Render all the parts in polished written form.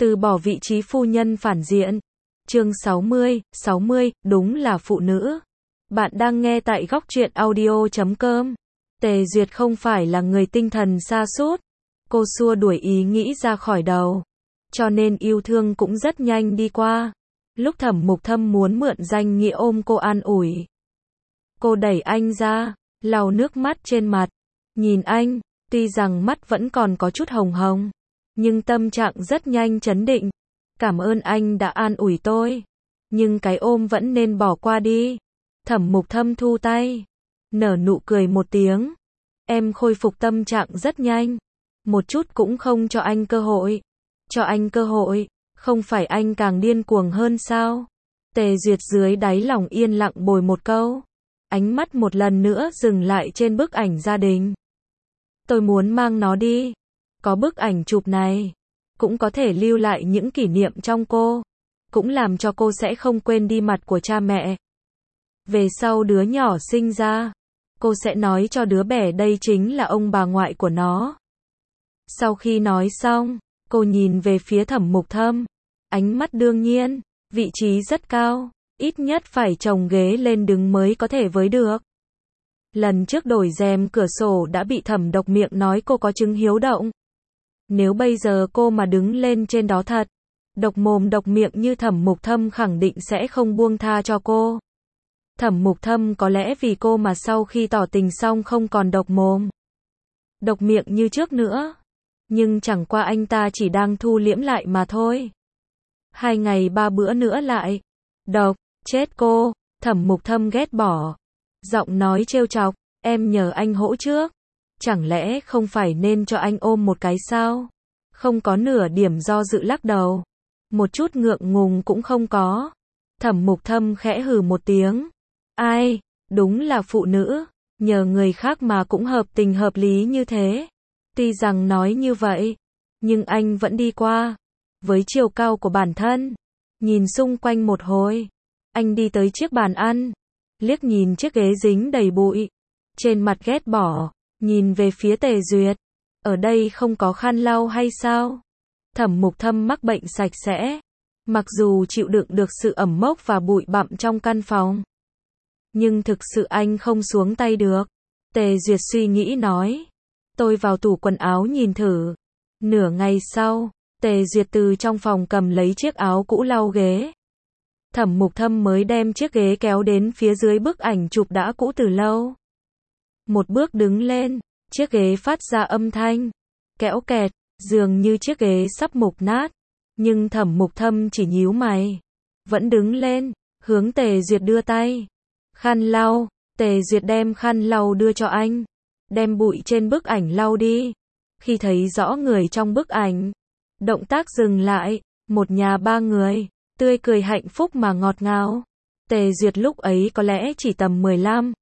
Từ bỏ vị trí phu nhân phản diện. Chương 60, đúng là phụ nữ. Bạn đang nghe tại góc truyện audio.com. Tề Duyệt không phải là người tinh thần sa sút. Cô xua đuổi ý nghĩ ra khỏi đầu. Cho nên yêu thương cũng rất nhanh đi qua. Lúc Thẩm Mục Thâm muốn mượn danh nghĩa ôm cô an ủi. Cô đẩy anh ra, lau nước mắt trên mặt. Nhìn anh, tuy rằng mắt vẫn còn có chút hồng hồng. Nhưng tâm trạng rất nhanh trấn định. Cảm ơn anh đã an ủi tôi. Nhưng cái ôm vẫn nên bỏ qua đi. Thẩm Mục Thâm thu tay. Nở nụ cười một tiếng. Em khôi phục tâm trạng rất nhanh. Một chút cũng không cho anh cơ hội. Cho anh cơ hội, không phải anh càng điên cuồng hơn sao? Tề Duyệt dưới đáy lòng yên lặng bồi một câu. Ánh mắt một lần nữa dừng lại trên bức ảnh gia đình. Tôi muốn mang nó đi. Có bức ảnh chụp này, cũng có thể lưu lại những kỷ niệm trong cô. Cũng làm cho cô sẽ không quên đi mặt của cha mẹ. Về sau đứa nhỏ sinh ra, cô sẽ nói cho đứa bé đây chính là ông bà ngoại của nó. Sau khi nói xong, cô nhìn về phía Thẩm Mục Thâm. Ánh mắt đương nhiên, vị trí rất cao, ít nhất phải chồng ghế lên đứng mới có thể với được. Lần trước đổi rèm cửa sổ đã bị Thẩm Độc Miệng nói cô có chứng hiếu động. Nếu bây giờ cô mà đứng lên trên đó thật, độc mồm độc miệng như Thẩm Mục Thâm khẳng định sẽ không buông tha cho cô. Thẩm Mục Thâm có lẽ vì cô mà sau khi tỏ tình xong không còn độc mồm, độc miệng như trước nữa. Nhưng chẳng qua anh ta chỉ đang thu liễm lại mà thôi. 2 ngày 3 bữa nữa lại. Độc, chết cô. Thẩm Mục Thâm ghét bỏ. Giọng nói trêu chọc, em nhờ anh hỗ trước. Chẳng lẽ không phải nên cho anh ôm một cái sao? Không có nửa điểm do dự lắc đầu. Một chút ngượng ngùng cũng không có. Thẩm Mục Thâm khẽ hừ một tiếng. Ai, đúng là phụ nữ. Nhờ người khác mà cũng hợp tình hợp lý như thế. Tuy rằng nói như vậy, nhưng anh vẫn đi qua. Với chiều cao của bản thân, nhìn xung quanh một hồi, anh đi tới chiếc bàn ăn, liếc nhìn chiếc ghế dính đầy bụi, trên mặt ghét bỏ, nhìn về phía Tề Duyệt. Ở đây không có khăn lau hay sao? Thẩm Mục Thâm mắc bệnh sạch sẽ, mặc dù chịu đựng được sự ẩm mốc và bụi bặm trong căn phòng, nhưng thực sự anh không xuống tay được. Tề Duyệt suy nghĩ nói. Tôi vào tủ quần áo nhìn thử. Nửa ngày sau, Tề Duyệt từ trong phòng cầm lấy chiếc áo cũ lau ghế. Thẩm Mục Thâm mới đem chiếc ghế kéo đến phía dưới bức ảnh chụp đã cũ từ lâu. Một bước đứng lên, chiếc ghế phát ra âm thanh kẽo kẹt, dường như chiếc ghế sắp mục nát. Nhưng Thẩm Mục Thâm chỉ nhíu mày, vẫn đứng lên, hướng Tề Duyệt đưa tay. Khăn lau. Tề Duyệt đem khăn lau đưa cho anh. Đem bụi trên bức ảnh lau đi. Khi thấy rõ người trong bức ảnh, động tác dừng lại. Một nhà 3 người, tươi cười hạnh phúc mà ngọt ngào. Tề Duyệt lúc ấy có lẽ chỉ tầm 15,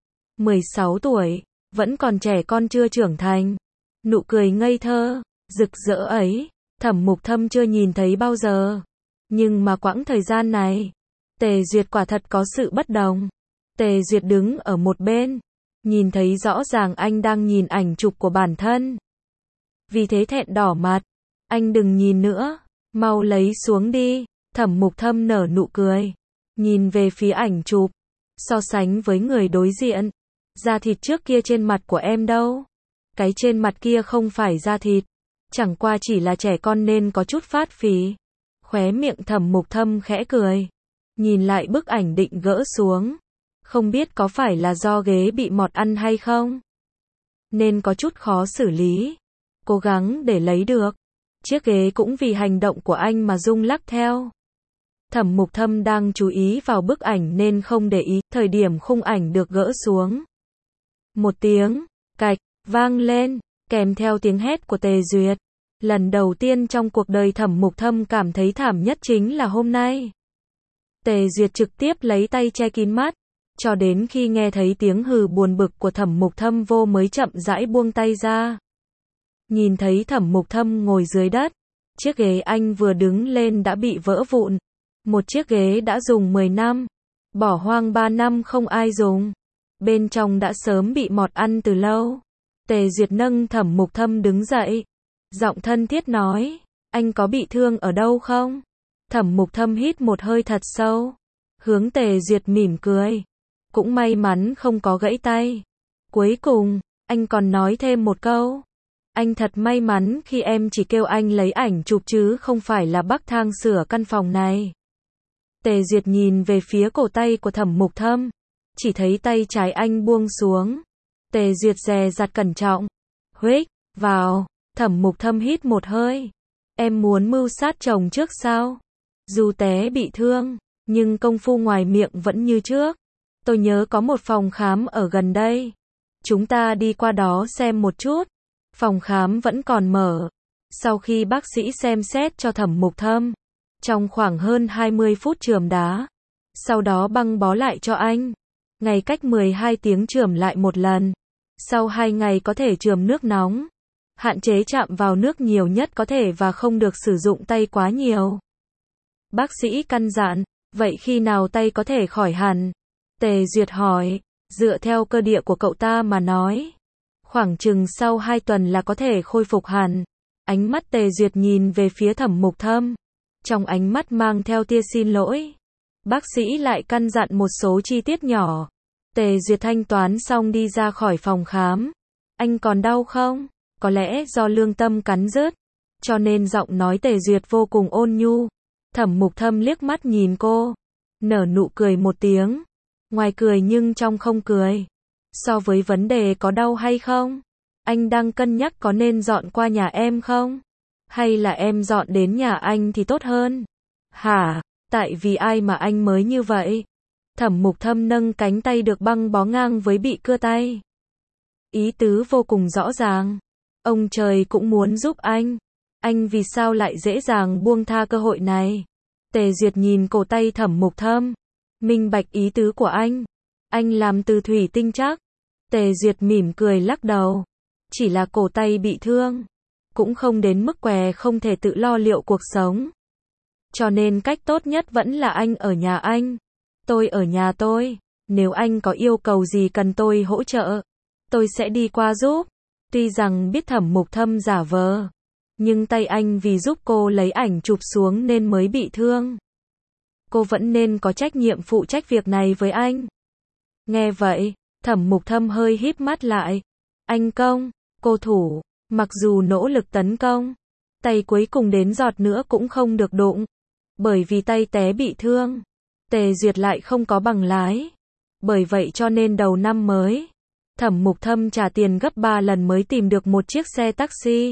16 tuổi, vẫn còn trẻ con chưa trưởng thành. Nụ cười ngây thơ, rực rỡ ấy, Thẩm Mục Thâm chưa nhìn thấy bao giờ. Nhưng mà quãng thời gian này, Tề Duyệt quả thật có sự bất đồng. Tề Duyệt đứng ở một bên, nhìn thấy rõ ràng anh đang nhìn ảnh chụp của bản thân. Vì thế thẹn đỏ mặt. Anh đừng nhìn nữa, mau lấy xuống đi. Thẩm Mục Thâm nở nụ cười, nhìn về phía ảnh chụp, so sánh với người đối diện. Da thịt trước kia trên mặt của em đâu? Cái trên mặt kia không phải da thịt, chẳng qua chỉ là trẻ con nên có chút phát phì. Khóe miệng Thẩm Mục Thâm khẽ cười, nhìn lại bức ảnh định gỡ xuống. Không biết có phải là do ghế bị mọt ăn hay không, nên có chút khó xử lý. Cố gắng để lấy được. Chiếc ghế cũng vì hành động của anh mà rung lắc theo. Thẩm Mục Thâm đang chú ý vào bức ảnh nên không để ý. Thời điểm khung ảnh được gỡ xuống, một tiếng cạch vang lên, kèm theo tiếng hét của Tề Duyệt. Lần đầu tiên trong cuộc đời Thẩm Mục Thâm cảm thấy thảm nhất chính là hôm nay. Tề Duyệt trực tiếp lấy tay che kín mắt, cho đến khi nghe thấy tiếng hừ buồn bực của Thẩm Mục Thâm vô mới chậm rãi buông tay ra. Nhìn thấy Thẩm Mục Thâm ngồi dưới đất, chiếc ghế anh vừa đứng lên đã bị vỡ vụn. Một chiếc ghế đã dùng 10 năm, bỏ hoang 3 năm không ai dùng. Bên trong đã sớm bị mọt ăn từ lâu. Tề Duyệt nâng Thẩm Mục Thâm đứng dậy, giọng thân thiết nói, Anh có bị thương ở đâu không? Thẩm Mục Thâm hít một hơi thật sâu. Hướng Tề Duyệt mỉm cười. Cũng may mắn không có gãy tay. Cuối cùng, anh còn nói thêm một câu. Anh thật may mắn khi em chỉ kêu anh lấy ảnh chụp chứ không phải là bắc thang sửa căn phòng này. Tề Duyệt nhìn về phía cổ tay của Thẩm Mục Thâm. Chỉ thấy tay trái anh buông xuống. Tề Duyệt dè dặt cẩn trọng. Huých, vào. Thẩm Mục Thâm hít một hơi. Em muốn mưu sát chồng trước sao? Dù té bị thương, nhưng công phu ngoài miệng vẫn như trước. Tôi nhớ có một phòng khám ở gần đây. Chúng ta đi qua đó xem một chút. Phòng khám vẫn còn mở. Sau khi bác sĩ xem xét cho Thẩm Mục Thâm, trong khoảng hơn 20 phút chườm đá, sau đó băng bó lại cho anh. Ngày cách 12 tiếng chườm lại một lần. Sau 2 ngày có thể chườm nước nóng. Hạn chế chạm vào nước nhiều nhất có thể và không được sử dụng tay quá nhiều. Bác sĩ căn dặn, vậy khi nào tay có thể khỏi hẳn? Tề Duyệt hỏi, dựa theo cơ địa của cậu ta mà nói. Khoảng chừng sau 2 tuần là có thể khôi phục hẳn. Ánh mắt Tề Duyệt nhìn về phía Thẩm Mục Thâm. Trong ánh mắt mang theo tia xin lỗi. Bác sĩ lại căn dặn một số chi tiết nhỏ. Tề Duyệt thanh toán xong đi ra khỏi phòng khám. Anh còn đau không? Có lẽ do lương tâm cắn rứt, cho nên giọng nói Tề Duyệt vô cùng ôn nhu. Thẩm Mục Thâm liếc mắt nhìn cô, nở nụ cười một tiếng. Ngoài cười nhưng trong không cười. So với vấn đề có đau hay không, anh đang cân nhắc có nên dọn qua nhà em không? Hay là em dọn đến nhà anh thì tốt hơn? Hả? Tại vì ai mà anh mới như vậy? Thẩm Mục Thâm nâng cánh tay được băng bó ngang với bị cưa tay. Ý tứ vô cùng rõ ràng. Ông trời cũng muốn giúp anh. Anh vì sao lại dễ dàng buông tha cơ hội này? Tề Duyệt nhìn cổ tay Thẩm Mục Thâm. Minh bạch ý tứ của anh. Anh làm từ thủy tinh chắc. Tề Duyệt mỉm cười lắc đầu. Chỉ là cổ tay bị thương. Cũng không đến mức què không thể tự lo liệu cuộc sống. Cho nên cách tốt nhất vẫn là anh ở nhà anh. Tôi ở nhà tôi. Nếu anh có yêu cầu gì cần tôi hỗ trợ, tôi sẽ đi qua giúp. Tuy rằng biết Thẩm Mục Thâm giả vờ, nhưng tay anh vì giúp cô lấy ảnh chụp xuống nên mới bị thương. Cô vẫn nên có trách nhiệm phụ trách việc này với anh. Nghe vậy, Thẩm Mục Thâm hơi híp mắt lại. Anh công, cô thủ, mặc dù nỗ lực tấn công, tay cuối cùng đến giọt nữa cũng không được đụng. Bởi vì tay té bị thương, Tề Duyệt lại không có bằng lái. Bởi vậy cho nên đầu năm mới, Thẩm Mục Thâm trả tiền gấp 3 lần mới tìm được một chiếc xe taxi.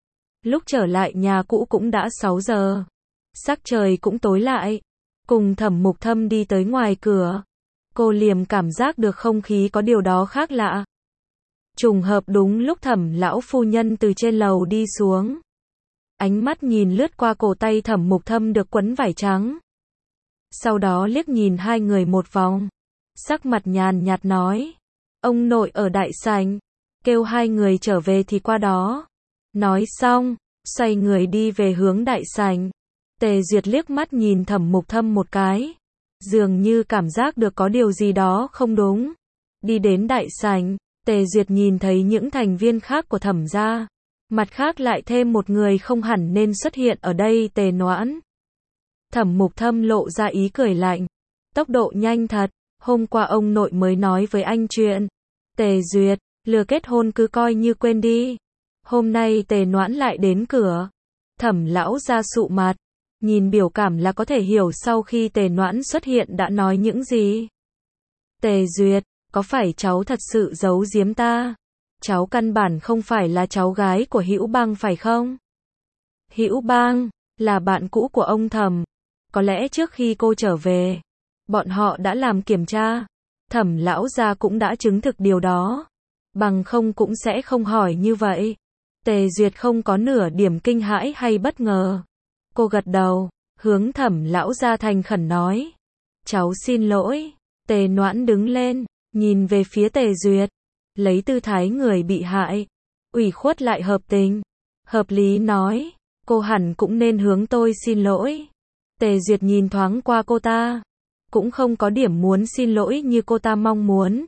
Lúc trở lại nhà cũ cũng đã 6 giờ. Sắc trời cũng tối lại. Cùng Thẩm Mục Thâm đi tới ngoài cửa. Cô liềm cảm giác được không khí có điều đó khác lạ. Trùng hợp đúng lúc Thẩm lão phu nhân từ trên lầu đi xuống. Ánh mắt nhìn lướt qua cổ tay Thẩm Mục Thâm được quấn vải trắng. Sau đó liếc nhìn hai người một vòng. Sắc mặt nhàn nhạt nói. Ông nội ở đại sảnh. Kêu hai người trở về thì qua đó. Nói xong, xoay người đi về hướng đại sảnh. Tề Duyệt liếc mắt nhìn Thẩm Mục Thâm một cái. Dường như cảm giác được có điều gì đó không đúng. Đi đến đại sảnh, Tề Duyệt nhìn thấy những thành viên khác của Thẩm gia. Mặt khác lại thêm một người không hẳn nên xuất hiện ở đây, Tề Noãn. Thẩm Mục Thâm lộ ra ý cười lạnh. Tốc độ nhanh thật, hôm qua ông nội mới nói với anh chuyện. Tề Duyệt, lừa kết hôn cứ coi như quên đi. Hôm nay Tề Noãn lại đến cửa. Thẩm lão ra sụ mặt. Nhìn biểu cảm là có thể hiểu sau khi Tề Noãn xuất hiện đã nói những gì. Tề Duyệt, có phải cháu thật sự giấu giếm ta? Cháu căn bản không phải là cháu gái của Hữu Bang phải không? Hữu Bang là bạn cũ của ông Thẩm. Có lẽ trước khi cô trở về, bọn họ đã làm kiểm tra. Thẩm lão gia cũng đã chứng thực điều đó. Bằng không cũng sẽ không hỏi như vậy. Tề Duyệt không có nửa điểm kinh hãi hay bất ngờ. Cô gật đầu, hướng Thẩm lão gia thành khẩn nói. Cháu xin lỗi. Tề Noãn đứng lên, nhìn về phía Tề Duyệt. Lấy tư thái người bị hại. Ủy khuất lại hợp tình. Hợp lý nói. Cô hẳn cũng nên hướng tôi xin lỗi. Tề Duyệt nhìn thoáng qua cô ta. Cũng không có điểm muốn xin lỗi như cô ta mong muốn.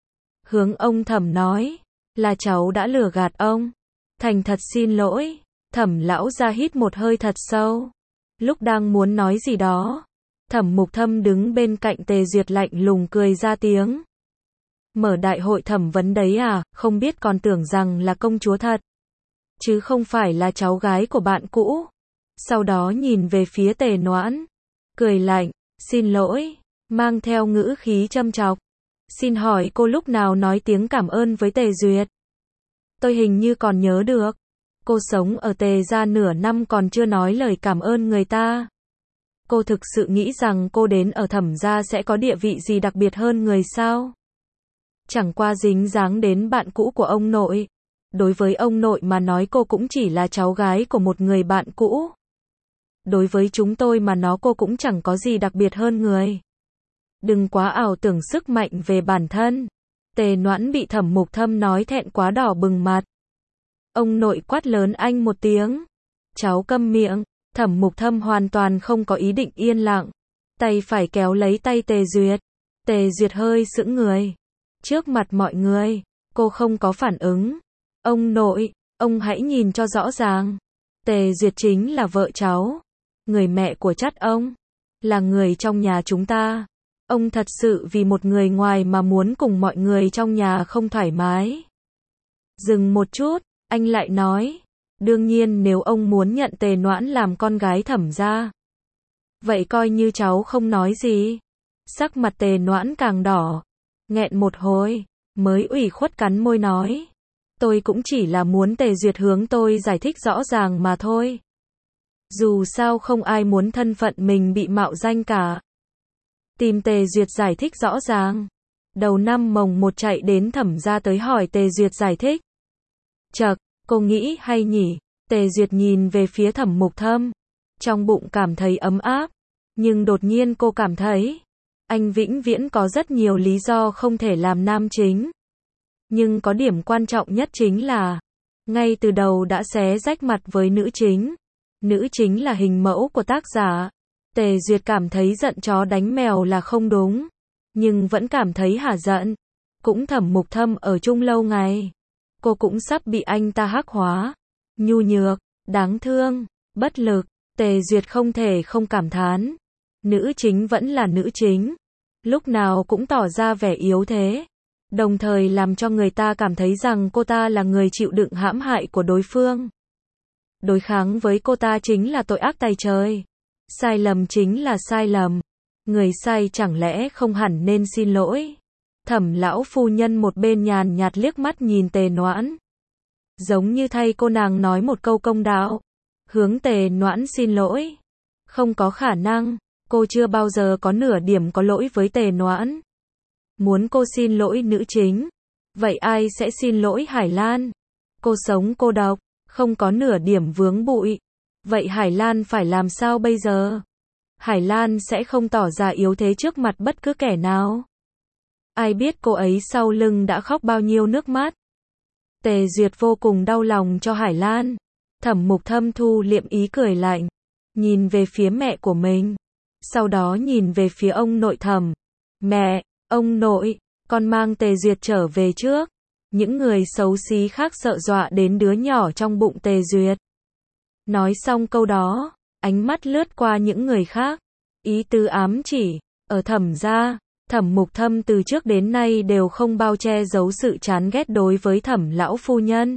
Hướng ông Thẩm nói. Là cháu đã lừa gạt ông. Thành thật xin lỗi. Thẩm lão gia hít một hơi thật sâu. Lúc đang muốn nói gì đó, Thẩm Mục Thâm đứng bên cạnh Tề Duyệt lạnh lùng cười ra tiếng. Mở đại hội thẩm vấn đấy à, không biết còn tưởng rằng là công chúa thật, chứ không phải là cháu gái của bạn cũ. Sau đó nhìn về phía Tề Noãn, cười lạnh, xin lỗi, mang theo ngữ khí châm chọc. Xin hỏi cô lúc nào nói tiếng cảm ơn với Tề Duyệt? Tôi hình như còn nhớ được. Cô sống ở Tề gia nửa năm còn chưa nói lời cảm ơn người ta. Cô thực sự nghĩ rằng cô đến ở Thẩm gia sẽ có địa vị gì đặc biệt hơn người sao? Chẳng qua dính dáng đến bạn cũ của ông nội. Đối với ông nội mà nói cô cũng chỉ là cháu gái của một người bạn cũ. Đối với chúng tôi mà nói cô cũng chẳng có gì đặc biệt hơn người. Đừng quá ảo tưởng sức mạnh về bản thân. Tề Noãn bị Thẩm Mục Thâm nói thẹn quá đỏ bừng mặt. Ông nội quát lớn anh một tiếng. Cháu câm miệng. Thẩm Mục Thâm hoàn toàn không có ý định yên lặng. Tay phải kéo lấy tay Tề Duyệt. Tề Duyệt hơi sững người. Trước mặt mọi người, cô không có phản ứng. Ông nội, ông hãy nhìn cho rõ ràng. Tề Duyệt chính là vợ cháu. Người mẹ của chắt ông. Là người trong nhà chúng ta. Ông thật sự vì một người ngoài mà muốn cùng mọi người trong nhà không thoải mái. Dừng một chút, anh lại nói. Đương nhiên nếu ông muốn nhận Tề Noãn làm con gái Thẩm gia, vậy coi như cháu không nói gì. Sắc mặt Tề Noãn càng đỏ. Nghẹn một hồi, mới ủy khuất cắn môi nói. Tôi cũng chỉ là muốn Tề Duyệt hướng tôi giải thích rõ ràng mà thôi. Dù sao không ai muốn thân phận mình bị mạo danh cả. Tìm Tề Duyệt giải thích rõ ràng. Đầu năm mồng 1 chạy đến Thẩm gia tới hỏi Tề Duyệt giải thích. Chậc, cô nghĩ hay nhỉ? Tề Duyệt nhìn về phía Thẩm Mục Thâm. Trong bụng cảm thấy ấm áp. Nhưng đột nhiên cô cảm thấy anh vĩnh viễn có rất nhiều lý do không thể làm nam chính. Nhưng có điểm quan trọng nhất chính là ngay từ đầu đã xé rách mặt với nữ chính. Nữ chính là hình mẫu của tác giả. Tề Duyệt cảm thấy giận chó đánh mèo là không đúng, nhưng vẫn cảm thấy hả giận. Cũng Thẩm Mục Thâm ở chung lâu ngày, cô cũng sắp bị anh ta hắc hóa. Nhu nhược, đáng thương, bất lực. Tề Duyệt không thể không cảm thán. Nữ chính vẫn là nữ chính, lúc nào cũng tỏ ra vẻ yếu thế, đồng thời làm cho người ta cảm thấy rằng cô ta là người chịu đựng hãm hại của đối phương. Đối kháng với cô ta chính là tội ác tày trời. Sai lầm chính là sai lầm. Người sai chẳng lẽ không hẳn nên xin lỗi. Thẩm lão phu nhân một bên nhàn nhạt liếc mắt nhìn Tề Noãn, giống như thay cô nàng nói một câu công đạo. Hướng Tề Noãn xin lỗi. Không có khả năng. Cô chưa bao giờ có nửa điểm có lỗi với Tề Noãn. Muốn cô xin lỗi nữ chính, vậy ai sẽ xin lỗi Hải Lan? Cô sống cô độc, không có nửa điểm vướng bụi. Vậy Hải Lan phải làm sao bây giờ? Hải Lan sẽ không tỏ ra yếu thế trước mặt bất cứ kẻ nào. Ai biết cô ấy sau lưng đã khóc bao nhiêu nước mắt. Tề Duyệt vô cùng đau lòng cho Hải Lan. Thẩm Mục Thâm thu liệm ý cười lạnh, nhìn về phía mẹ của mình. Sau đó nhìn về phía ông nội Thẩm. Mẹ, ông nội, con mang Tề Duyệt trở về trước. Những người xấu xí khác sợ dọa đến đứa nhỏ trong bụng Tề Duyệt. Nói xong câu đó, ánh mắt lướt qua những người khác. Ý tứ ám chỉ, ở Thẩm gia, Thẩm Mục Thâm từ trước đến nay đều không bao che giấu sự chán ghét đối với Thẩm lão phu nhân.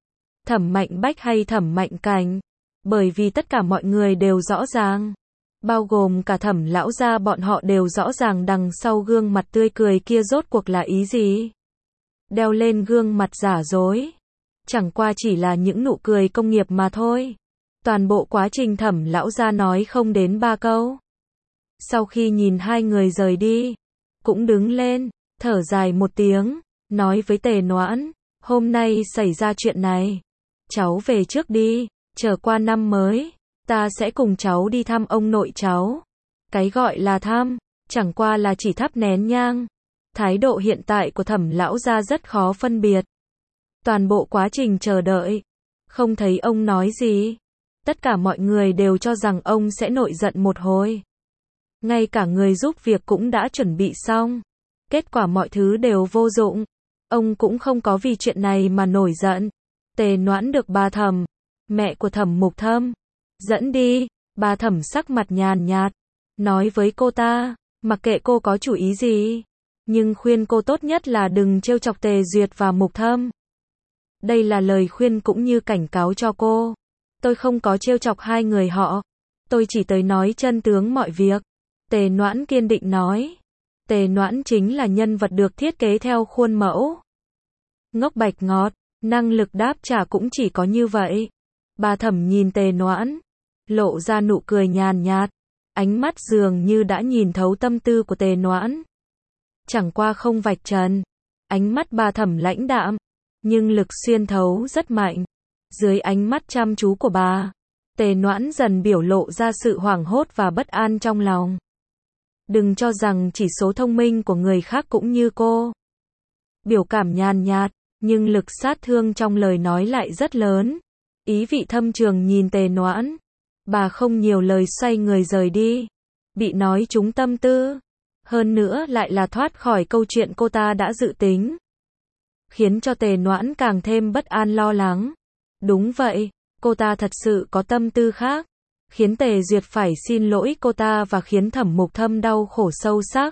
Thẩm Mạnh Bách hay Thẩm Mạnh Cảnh. Bởi vì tất cả mọi người đều rõ ràng. Bao gồm cả Thẩm lão gia bọn họ đều rõ ràng đằng sau gương mặt tươi cười kia rốt cuộc là ý gì. Đeo lên gương mặt giả dối. Chẳng qua chỉ là những nụ cười công nghiệp mà thôi. Toàn bộ quá trình Thẩm lão gia nói không đến 3 câu. Sau khi nhìn hai người rời đi, cũng đứng lên, thở dài một tiếng, nói với Tề Noãn, hôm nay xảy ra chuyện này. Cháu về trước đi, chờ qua năm mới, ta sẽ cùng cháu đi thăm ông nội cháu. Cái gọi là thăm, chẳng qua là chỉ thắp nén nhang. Thái độ hiện tại của Thẩm lão gia rất khó phân biệt. Toàn bộ quá trình chờ đợi, không thấy ông nói gì. Tất cả mọi người đều cho rằng ông sẽ nổi giận một hồi. Ngay cả người giúp việc cũng đã chuẩn bị xong. Kết quả mọi thứ đều vô dụng. Ông cũng không có vì chuyện này mà nổi giận. Tề Noãn được bà Thẩm mẹ của Thẩm Mục Thâm. Dẫn đi, bà Thẩm sắc mặt nhàn nhạt, nói với cô ta, mặc kệ cô có chủ ý gì, nhưng khuyên cô tốt nhất là đừng trêu chọc Tề Duyệt và Mục Thâm. Đây là lời khuyên cũng như cảnh cáo cho cô. Tôi không có trêu chọc hai người họ. Tôi chỉ tới nói chân tướng mọi việc. Tề Noãn kiên định nói. Tề Noãn chính là nhân vật được thiết kế theo khuôn mẫu. Ngốc bạch ngọt, năng lực đáp trả cũng chỉ có như vậy. Bà Thẩm nhìn Tề Noãn, lộ ra nụ cười nhàn nhạt. Ánh mắt dường như đã nhìn thấu tâm tư của Tề Noãn. Chẳng qua không vạch trần. Ánh mắt bà Thẩm lãnh đạm, nhưng lực xuyên thấu rất mạnh. Dưới ánh mắt chăm chú của bà, Tề Noãn dần biểu lộ ra sự hoảng hốt và bất an trong lòng. Đừng cho rằng chỉ số thông minh của người khác cũng như cô. Biểu cảm nhàn nhạt, nhưng lực sát thương trong lời nói lại rất lớn. Ý vị thâm trường nhìn Tề Noãn. Bà không nhiều lời xoay người rời đi. Bị nói trúng tâm tư. Hơn nữa lại là thoát khỏi câu chuyện cô ta đã dự tính. Khiến cho Tề Noãn càng thêm bất an lo lắng. Đúng vậy, cô ta thật sự có tâm tư khác. Khiến Tề Duyệt phải xin lỗi cô ta và khiến Thẩm Mục Thâm đau khổ sâu sắc.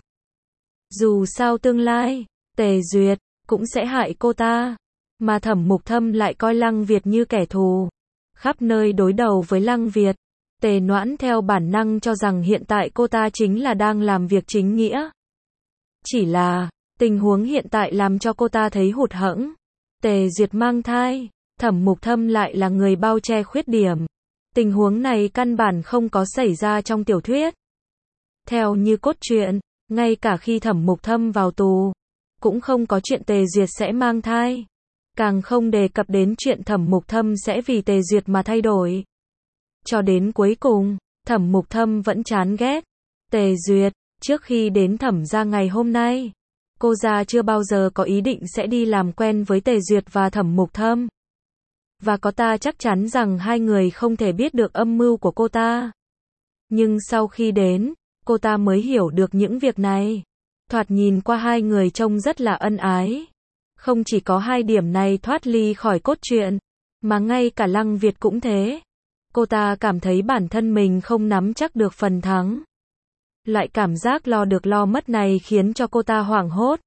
Dù sao tương lai, Tề Duyệt cũng sẽ hại cô ta. Mà Thẩm Mục Thâm lại coi Lăng Việt như kẻ thù. Khắp nơi đối đầu với Lăng Việt. Tề Noãn theo bản năng cho rằng hiện tại cô ta chính là đang làm việc chính nghĩa. Chỉ là, tình huống hiện tại làm cho cô ta thấy hụt hẫng. Tề Duyệt mang thai, Thẩm Mục Thâm lại là người bao che khuyết điểm. Tình huống này căn bản không có xảy ra trong tiểu thuyết. Theo như cốt truyện, ngay cả khi Thẩm Mục Thâm vào tù, cũng không có chuyện Tề Duyệt sẽ mang thai. Càng không đề cập đến chuyện Thẩm Mục Thâm sẽ vì Tề Duyệt mà thay đổi. Cho đến cuối cùng, Thẩm Mục Thâm vẫn chán ghét Tề Duyệt. Trước khi đến Thẩm gia ngày hôm nay, cô gia chưa bao giờ có ý định sẽ đi làm quen với Tề Duyệt và Thẩm Mục Thâm. Và có ta chắc chắn rằng hai người không thể biết được âm mưu của cô ta. Nhưng sau khi đến, cô ta mới hiểu được những việc này. Thoạt nhìn qua hai người trông rất là ân ái. Không chỉ có hai điểm này thoát ly khỏi cốt truyện, mà ngay cả Lăng Việt cũng thế. Cô ta cảm thấy bản thân mình không nắm chắc được phần thắng. Loại cảm giác lo được lo mất này khiến cho cô ta hoảng hốt,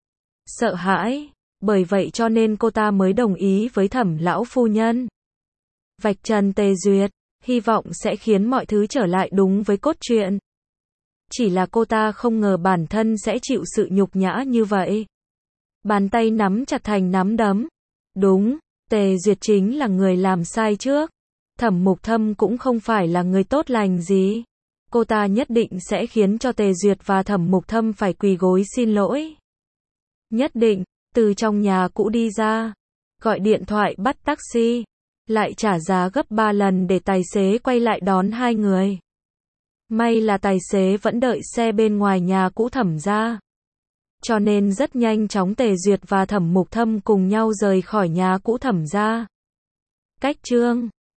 sợ hãi. Bởi vậy cho nên cô ta mới đồng ý với Thẩm lão phu nhân. Vạch trần Tề Duyệt, hy vọng sẽ khiến mọi thứ trở lại đúng với cốt truyện. Chỉ là cô ta không ngờ bản thân sẽ chịu sự nhục nhã như vậy. Bàn tay nắm chặt thành nắm đấm. Đúng, Tề Duyệt chính là người làm sai trước. Thẩm Mục Thâm cũng không phải là người tốt lành gì. Cô ta nhất định sẽ khiến cho Tề Duyệt và Thẩm Mục Thâm phải quỳ gối xin lỗi. Nhất định, từ trong nhà cũ đi ra, gọi điện thoại bắt taxi, lại trả giá gấp 3 lần để tài xế quay lại đón hai người. May là tài xế vẫn đợi xe bên ngoài nhà cũ Thẩm gia. Cho nên rất nhanh chóng Tề Duyệt và Thẩm Mục Thâm cùng nhau rời khỏi nhà cũ Thẩm gia. Cách chương